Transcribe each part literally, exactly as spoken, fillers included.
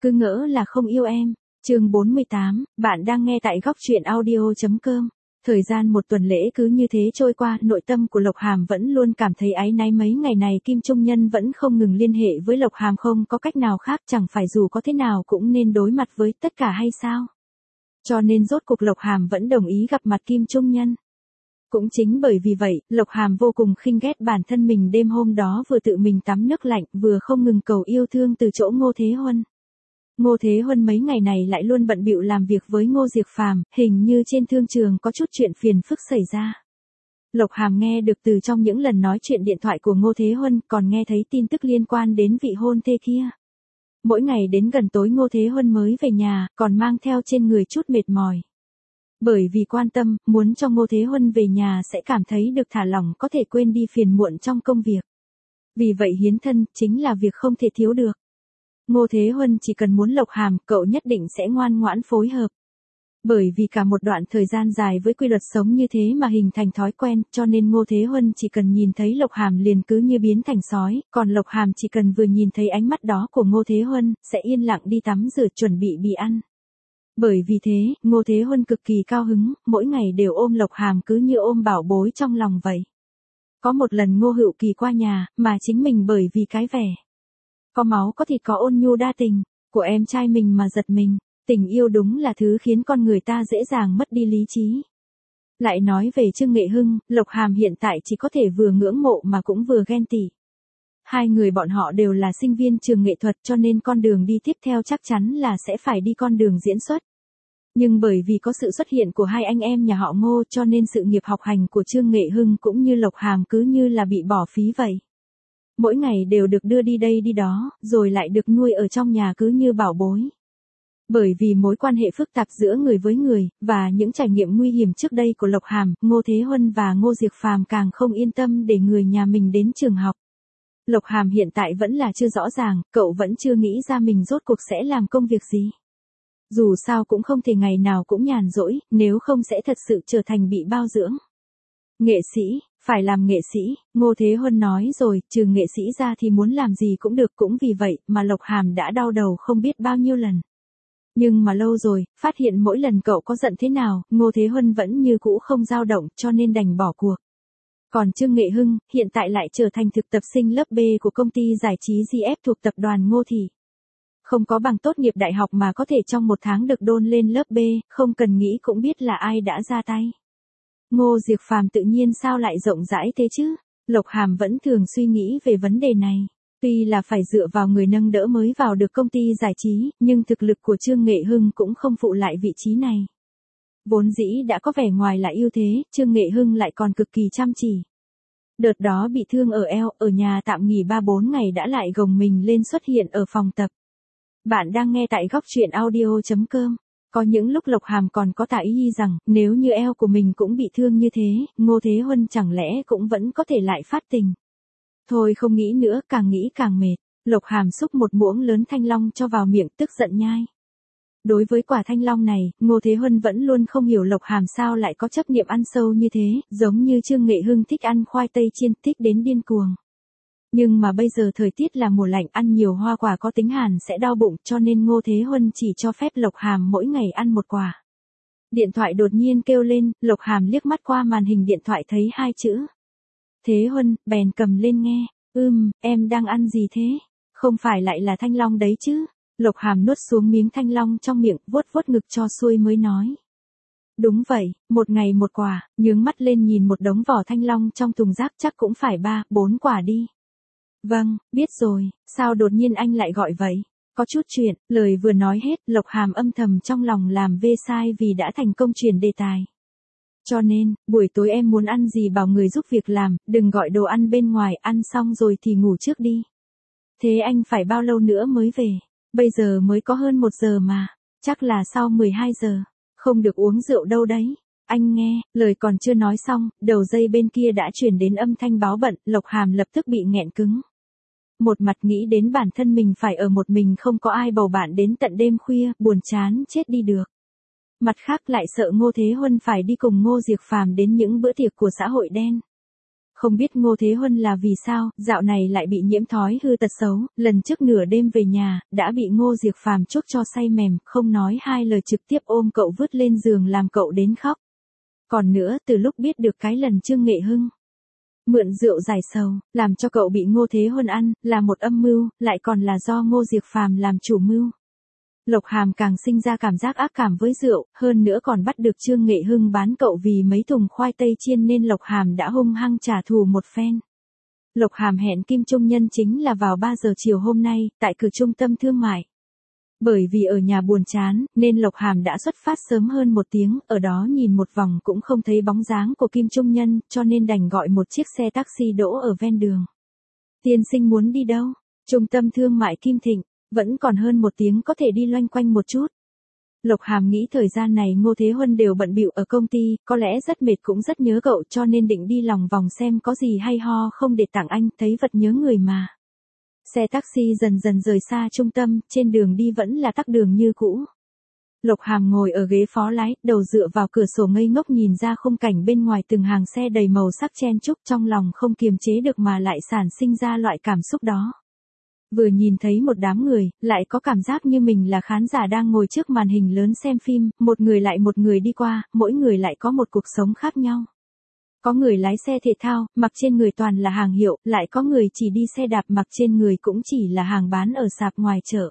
Cứ ngỡ là không yêu em. Chương bốn mươi tám, bạn đang nghe tại góc truyện audio chấm com. Thời gian một tuần lễ cứ như thế trôi qua, nội tâm của Lộc Hàm vẫn luôn cảm thấy áy náy. Mấy ngày này Kim Trung Nhân vẫn không ngừng liên hệ với Lộc Hàm, không có cách nào khác, chẳng phải dù có thế nào cũng nên đối mặt với tất cả hay sao? Cho nên rốt cuộc Lộc Hàm vẫn đồng ý gặp mặt Kim Trung Nhân. Cũng chính bởi vì vậy, Lộc Hàm vô cùng khinh ghét bản thân mình đêm hôm đó vừa tự mình tắm nước lạnh, vừa không ngừng cầu yêu thương từ chỗ Ngô Thế Huân. Ngô Thế Huân mấy ngày này lại luôn bận bịu làm việc với Ngô Diệc Phàm, hình như trên thương trường có chút chuyện phiền phức xảy ra. Lộc Hàm nghe được từ trong những lần nói chuyện điện thoại của Ngô Thế Huân, còn nghe thấy tin tức liên quan đến vị hôn thê kia. Mỗi ngày đến gần tối Ngô Thế Huân mới về nhà, còn mang theo trên người chút mệt mỏi. Bởi vì quan tâm, muốn cho Ngô Thế Huân về nhà sẽ cảm thấy được thả lỏng, có thể quên đi phiền muộn trong công việc. Vì vậy hiến thân chính là việc không thể thiếu được. Ngô Thế Huân chỉ cần muốn Lộc Hàm, cậu nhất định sẽ ngoan ngoãn phối hợp. Bởi vì cả một đoạn thời gian dài với quy luật sống như thế mà hình thành thói quen, cho nên Ngô Thế Huân chỉ cần nhìn thấy Lộc Hàm liền cứ như biến thành sói, còn Lộc Hàm chỉ cần vừa nhìn thấy ánh mắt đó của Ngô Thế Huân, sẽ yên lặng đi tắm rửa chuẩn bị bị ăn. Bởi vì thế, Ngô Thế Huân cực kỳ cao hứng, mỗi ngày đều ôm Lộc Hàm cứ như ôm bảo bối trong lòng vậy. Có một lần Ngô Hữu Kỳ qua nhà, mà chính mình bởi vì cái vẻ có máu có thịt có ôn nhu đa tình của em trai mình mà giật mình. Tình yêu đúng là thứ khiến con người ta dễ dàng mất đi lý trí. Lại nói về Trương Nghệ Hưng, Lộc Hàm hiện tại chỉ có thể vừa ngưỡng mộ mà cũng vừa ghen tị. Hai người bọn họ đều là sinh viên trường nghệ thuật, cho nên con đường đi tiếp theo chắc chắn là sẽ phải đi con đường diễn xuất. Nhưng bởi vì có sự xuất hiện của hai anh em nhà họ Ngô, cho nên sự nghiệp học hành của Trương Nghệ Hưng cũng như Lộc Hàm cứ như là bị bỏ phí vậy. Mỗi ngày đều được đưa đi đây đi đó, rồi lại được nuôi ở trong nhà cứ như bảo bối. Bởi vì mối quan hệ phức tạp giữa người với người, và những trải nghiệm nguy hiểm trước đây của Lộc Hàm, Ngô Thế Huân và Ngô Diệc Phàm càng không yên tâm để người nhà mình đến trường học. Lộc Hàm hiện tại vẫn là chưa rõ ràng, cậu vẫn chưa nghĩ ra mình rốt cuộc sẽ làm công việc gì. Dù sao cũng không thể ngày nào cũng nhàn rỗi, nếu không sẽ thật sự trở thành bị bao dưỡng. Nghệ sĩ, phải làm nghệ sĩ, Ngô Thế Huân nói rồi, trừ nghệ sĩ ra thì muốn làm gì cũng được, cũng vì vậy mà Lộc Hàm đã đau đầu không biết bao nhiêu lần. Nhưng mà lâu rồi, phát hiện mỗi lần cậu có giận thế nào, Ngô Thế Huân vẫn như cũ không dao động, cho nên đành bỏ cuộc. Còn Trương Nghệ Hưng, hiện tại lại trở thành thực tập sinh lớp B của công ty giải trí giê ép thuộc tập đoàn Ngô Thị. Không có bằng tốt nghiệp đại học mà có thể trong một tháng được đôn lên lớp B, không cần nghĩ cũng biết là ai đã ra tay. Ngô Diệc Phàm tự nhiên sao lại rộng rãi thế chứ? Lộc Hàm vẫn thường suy nghĩ về vấn đề này. Tuy là phải dựa vào người nâng đỡ mới vào được công ty giải trí, nhưng thực lực của Trương Nghệ Hưng cũng không phụ lại vị trí này. Vốn dĩ đã có vẻ ngoài là ưu thế, Trương Nghệ Hưng lại còn cực kỳ chăm chỉ. Đợt đó bị thương ở eo, ở nhà tạm nghỉ ba bốn ngày đã lại gồng mình lên xuất hiện ở phòng tập. Bạn đang nghe tại góc truyện audio chấm com. Có những lúc Lộc Hàm còn có tà ý rằng, nếu như eo của mình cũng bị thương như thế, Ngô Thế Huân chẳng lẽ cũng vẫn có thể lại phát tình. Thôi không nghĩ nữa, càng nghĩ càng mệt. Lộc Hàm xúc một muỗng lớn thanh long cho vào miệng, tức giận nhai. Đối với quả thanh long này, Ngô Thế Huân vẫn luôn không hiểu Lộc Hàm sao lại có chấp niệm ăn sâu như thế, giống như Trương Nghệ Hưng thích ăn khoai tây chiên, thích đến điên cuồng. Nhưng mà bây giờ thời tiết là mùa lạnh, ăn nhiều hoa quả có tính hàn sẽ đau bụng, cho nên Ngô Thế Huân chỉ cho phép Lộc Hàm mỗi ngày ăn một quả. Điện thoại đột nhiên kêu lên, Lộc Hàm liếc mắt qua màn hình điện thoại thấy hai chữ. Thế Huân, bèn cầm lên nghe. Ừm, em đang ăn gì thế? Không phải lại là thanh long đấy chứ? Lộc Hàm nuốt xuống miếng thanh long trong miệng, vuốt vuốt ngực cho xuôi mới nói. Đúng vậy, một ngày một quả, nhướng mắt lên nhìn một đống vỏ thanh long trong thùng rác, chắc cũng phải ba, bốn quả đi. Vâng, biết rồi, sao đột nhiên anh lại gọi vậy? Có chút chuyện, lời vừa nói hết, Lộc Hàm âm thầm trong lòng làm vê sai vì đã thành công chuyển đề tài. Cho nên, buổi tối em muốn ăn gì bảo người giúp việc làm, đừng gọi đồ ăn bên ngoài, ăn xong rồi thì ngủ trước đi. Thế anh phải bao lâu nữa mới về? Bây giờ mới có hơn một giờ mà, chắc là sau mười hai giờ. Không được uống rượu đâu đấy. Anh nghe, lời còn chưa nói xong, đầu dây bên kia đã chuyển đến âm thanh báo bận, Lộc Hàm lập tức bị nghẹn cứng. Một mặt nghĩ đến bản thân mình phải ở một mình không có ai bầu bạn đến tận đêm khuya, buồn chán chết đi được. Mặt khác lại sợ Ngô Thế Huân phải đi cùng Ngô Diệc Phàm đến những bữa tiệc của xã hội đen. Không biết Ngô Thế Huân là vì sao, dạo này lại bị nhiễm thói hư tật xấu, lần trước nửa đêm về nhà, đã bị Ngô Diệc Phàm chuốc cho say mềm, không nói hai lời trực tiếp ôm cậu vứt lên giường làm cậu đến khóc. Còn nữa, từ lúc biết được cái lần Trương Nghệ Hưng mượn rượu giải sầu, làm cho cậu bị Ngô Thế Huân ăn, là một âm mưu, lại còn là do Ngô Diệc Phàm làm chủ mưu. Lộc Hàm càng sinh ra cảm giác ác cảm với rượu, hơn nữa còn bắt được Trương Nghệ Hưng bán cậu vì mấy thùng khoai tây chiên nên Lộc Hàm đã hung hăng trả thù một phen. Lộc Hàm hẹn Kim Trung Nhân chính là vào ba giờ chiều hôm nay, tại cửa trung tâm thương mại. Bởi vì ở nhà buồn chán, nên Lộc Hàm đã xuất phát sớm hơn một tiếng, ở đó nhìn một vòng cũng không thấy bóng dáng của Kim Trung Nhân, cho nên đành gọi một chiếc xe taxi đỗ ở ven đường. Tiên sinh muốn đi đâu? Trung tâm thương mại Kim Thịnh, vẫn còn hơn một tiếng có thể đi loanh quanh một chút. Lộc Hàm nghĩ thời gian này Ngô Thế Huân đều bận bịu ở công ty, có lẽ rất mệt cũng rất nhớ cậu cho nên định đi lòng vòng xem có gì hay ho không để tặng anh, thấy vật nhớ người mà. Xe taxi dần dần rời xa trung tâm, trên đường đi vẫn là tắc đường như cũ. Lộc Hàm ngồi ở ghế phó lái, đầu dựa vào cửa sổ ngây ngốc nhìn ra khung cảnh bên ngoài từng hàng xe đầy màu sắc chen chúc, trong lòng không kiềm chế được mà lại sản sinh ra loại cảm xúc đó. Vừa nhìn thấy một đám người, lại có cảm giác như mình là khán giả đang ngồi trước màn hình lớn xem phim, một người lại một người đi qua, mỗi người lại có một cuộc sống khác nhau. Có người lái xe thể thao, mặc trên người toàn là hàng hiệu, lại có người chỉ đi xe đạp mặc trên người cũng chỉ là hàng bán ở sạp ngoài chợ.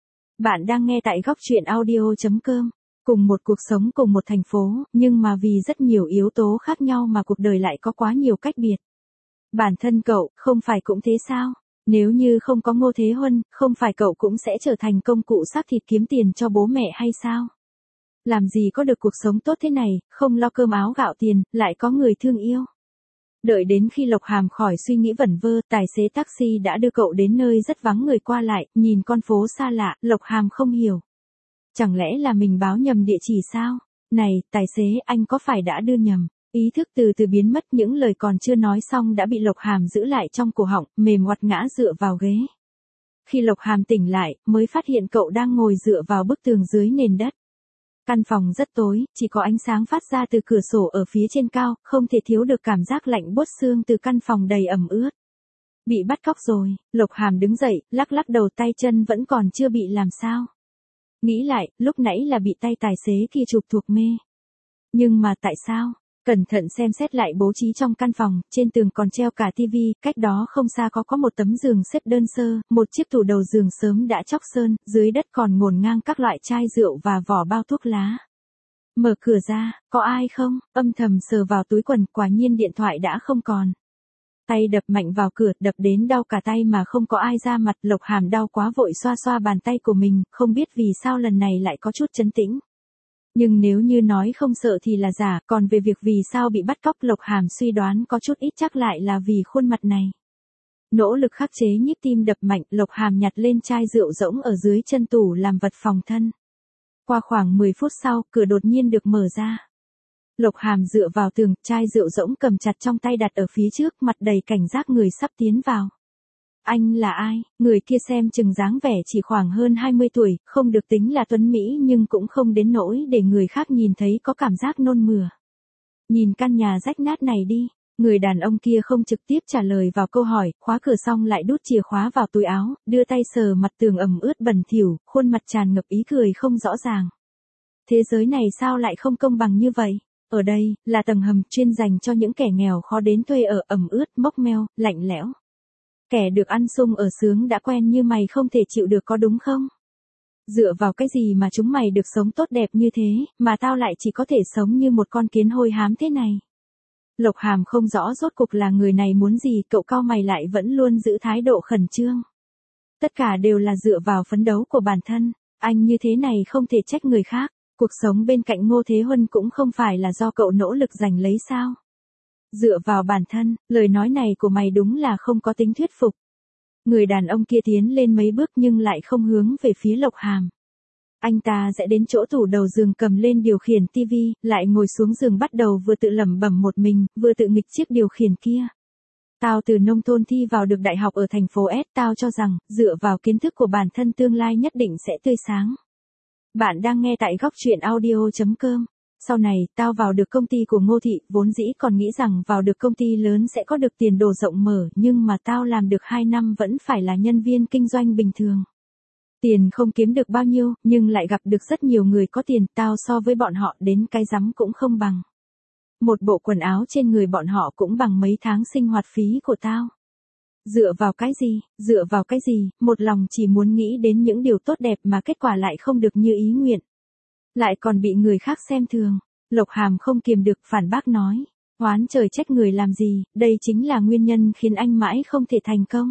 Bạn đang nghe tại góc truyện audio chấm com. Cùng một cuộc sống cùng một thành phố, nhưng mà vì rất nhiều yếu tố khác nhau mà cuộc đời lại có quá nhiều cách biệt. Bản thân cậu, không phải cũng thế sao? Nếu như không có Ngô Thế Huân, không phải cậu cũng sẽ trở thành công cụ xác thịt kiếm tiền cho bố mẹ hay sao? Làm gì có được cuộc sống tốt thế này, không lo cơm áo gạo tiền, lại có người thương yêu. Đợi đến khi Lộc Hàm khỏi suy nghĩ vẩn vơ, tài xế taxi đã đưa cậu đến nơi rất vắng người qua lại, nhìn con phố xa lạ, Lộc Hàm không hiểu. Chẳng lẽ là mình báo nhầm địa chỉ sao? Này, tài xế, anh có phải đã đưa nhầm? Ý thức từ từ biến mất, những lời còn chưa nói xong đã bị Lộc Hàm giữ lại trong cổ họng, mềm ngoặt ngã dựa vào ghế. Khi Lộc Hàm tỉnh lại, mới phát hiện cậu đang ngồi dựa vào bức tường dưới nền đất. Căn phòng rất tối, chỉ có ánh sáng phát ra từ cửa sổ ở phía trên cao, không thể thiếu được cảm giác lạnh buốt xương từ căn phòng đầy ẩm ướt. Bị bắt cóc rồi, Lộc Hàm đứng dậy, lắc lắc đầu, tay chân vẫn còn chưa bị làm sao. Nghĩ lại, lúc nãy là bị tay tài xế kia chụp thuộc mê. Nhưng mà tại sao? Cẩn thận xem xét lại bố trí trong căn phòng, trên tường còn treo cả tivi, cách đó không xa có có một tấm giường xếp đơn sơ, một chiếc tủ đầu giường sớm đã chóc sơn, dưới đất còn ngổn ngang các loại chai rượu và vỏ bao thuốc lá. Mở cửa ra, có ai không? Âm thầm sờ vào túi quần, quả nhiên điện thoại đã không còn. Tay đập mạnh vào cửa, đập đến đau cả tay mà không có ai ra mặt, Lộc Hàm đau quá vội xoa xoa bàn tay của mình, không biết vì sao lần này lại có chút trấn tĩnh. Nhưng nếu như nói không sợ thì là giả, còn về việc vì sao bị bắt cóc Lộc Hàm suy đoán có chút ít chắc lại là vì khuôn mặt này. Nỗ lực khắc chế nhịp tim đập mạnh, Lộc Hàm nhặt lên chai rượu rỗng ở dưới chân tủ làm vật phòng thân. Qua khoảng mười phút sau, cửa đột nhiên được mở ra. Lộc Hàm dựa vào tường, chai rượu rỗng cầm chặt trong tay đặt ở phía trước, mặt đầy cảnh giác người sắp tiến vào. Anh là ai? Người kia xem chừng dáng vẻ chỉ khoảng hơn hai mươi tuổi, không được tính là tuấn mỹ nhưng cũng không đến nỗi để người khác nhìn thấy có cảm giác nôn mửa. Nhìn căn nhà rách nát này đi. Người đàn ông kia không trực tiếp trả lời vào câu hỏi, khóa cửa xong lại đút chìa khóa vào túi áo, đưa tay sờ mặt tường ẩm ướt bẩn thỉu, khuôn mặt tràn ngập ý cười không rõ ràng. Thế giới này sao lại không công bằng như vậy? Ở đây, là tầng hầm chuyên dành cho những kẻ nghèo khó đến thuê ở, ẩm ướt, mốc meo, lạnh lẽo. Kẻ được ăn sung ở sướng đã quen như mày không thể chịu được có đúng không? Dựa vào cái gì mà chúng mày được sống tốt đẹp như thế, mà tao lại chỉ có thể sống như một con kiến hôi hám thế này? Lộc Hàm không rõ rốt cục là người này muốn gì, cậu cau mày lại vẫn luôn giữ thái độ khẩn trương. Tất cả đều là dựa vào phấn đấu của bản thân, anh như thế này không thể trách người khác, cuộc sống bên cạnh Ngô Thế Huân cũng không phải là do cậu nỗ lực giành lấy sao? Dựa vào bản thân, lời nói này của mày đúng là không có tính thuyết phục. Người đàn ông kia tiến lên mấy bước nhưng lại không hướng về phía Lộc Hàm. Anh ta sẽ đến chỗ tủ đầu giường cầm lên điều khiển tivi, lại ngồi xuống giường bắt đầu vừa tự lẩm bẩm một mình, vừa tự nghịch chiếc điều khiển kia. Tao từ nông thôn thi vào được đại học ở thành phố S, tao cho rằng, dựa vào kiến thức của bản thân tương lai nhất định sẽ tươi sáng. Bạn đang nghe tại góc truyện audio chấm com. Sau này, tao vào được công ty của Ngô Thị, vốn dĩ còn nghĩ rằng vào được công ty lớn sẽ có được tiền đồ rộng mở, nhưng mà tao làm được hai năm vẫn phải là nhân viên kinh doanh bình thường. Tiền không kiếm được bao nhiêu, nhưng lại gặp được rất nhiều người có tiền, tao so với bọn họ đến cái rắm cũng không bằng. Một bộ quần áo trên người bọn họ cũng bằng mấy tháng sinh hoạt phí của tao. Dựa vào cái gì, dựa vào cái gì, một lòng chỉ muốn nghĩ đến những điều tốt đẹp mà kết quả lại không được như ý nguyện. Lại còn bị người khác xem thường. Lộc Hàm không kiềm được phản bác nói. Oán trời trách người làm gì, đây chính là nguyên nhân khiến anh mãi không thể thành công.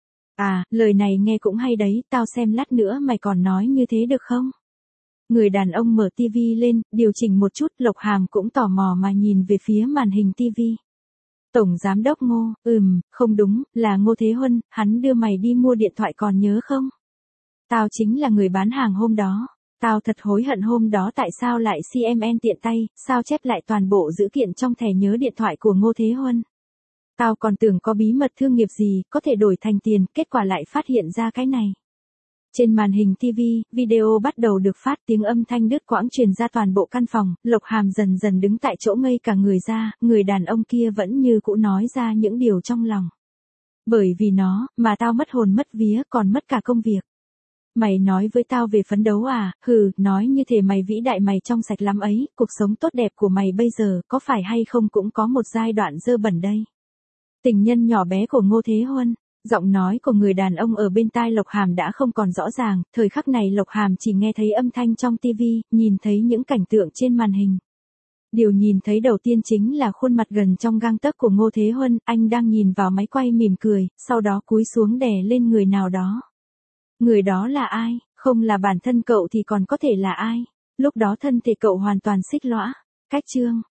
À, lời này nghe cũng hay đấy, tao xem lát nữa mày còn nói như thế được không? Người đàn ông mở tivi lên, điều chỉnh một chút, Lộc Hàm cũng tò mò mà nhìn về phía màn hình tivi. Tổng giám đốc Ngô, ừm, không đúng, là Ngô Thế Huân, hắn đưa mày đi mua điện thoại còn nhớ không? Tao chính là người bán hàng hôm đó. Tao thật hối hận hôm đó tại sao lại xê em en tiện tay, sao chép lại toàn bộ dữ kiện trong thẻ nhớ điện thoại của Ngô Thế Huân. Tao còn tưởng có bí mật thương nghiệp gì, có thể đổi thành tiền, kết quả lại phát hiện ra cái này. Trên màn hình tivi, video bắt đầu được phát, tiếng âm thanh đứt quãng truyền ra toàn bộ căn phòng, Lộc Hàm dần dần đứng tại chỗ ngây cả người ra, người đàn ông kia vẫn như cũ nói ra những điều trong lòng. Bởi vì nó, mà tao mất hồn mất vía, còn mất cả công việc. Mày nói với tao về phấn đấu à, hừ, nói như thể mày vĩ đại, mày trong sạch lắm ấy, cuộc sống tốt đẹp của mày bây giờ, có phải hay không cũng có một giai đoạn dơ bẩn đây. Tình nhân nhỏ bé của Ngô Thế Huân. Giọng nói của người đàn ông ở bên tai Lộc Hàm đã không còn rõ ràng, thời khắc này Lộc Hàm chỉ nghe thấy âm thanh trong tivi, nhìn thấy những cảnh tượng trên màn hình. Điều nhìn thấy đầu tiên chính là khuôn mặt gần trong gang tấc của Ngô Thế Huân, anh đang nhìn vào máy quay mỉm cười, sau đó cúi xuống đè lên người nào đó. Người đó là ai? Không là bản thân cậu thì còn có thể là ai? Lúc đó thân thể cậu hoàn toàn xích lõa. Cách chương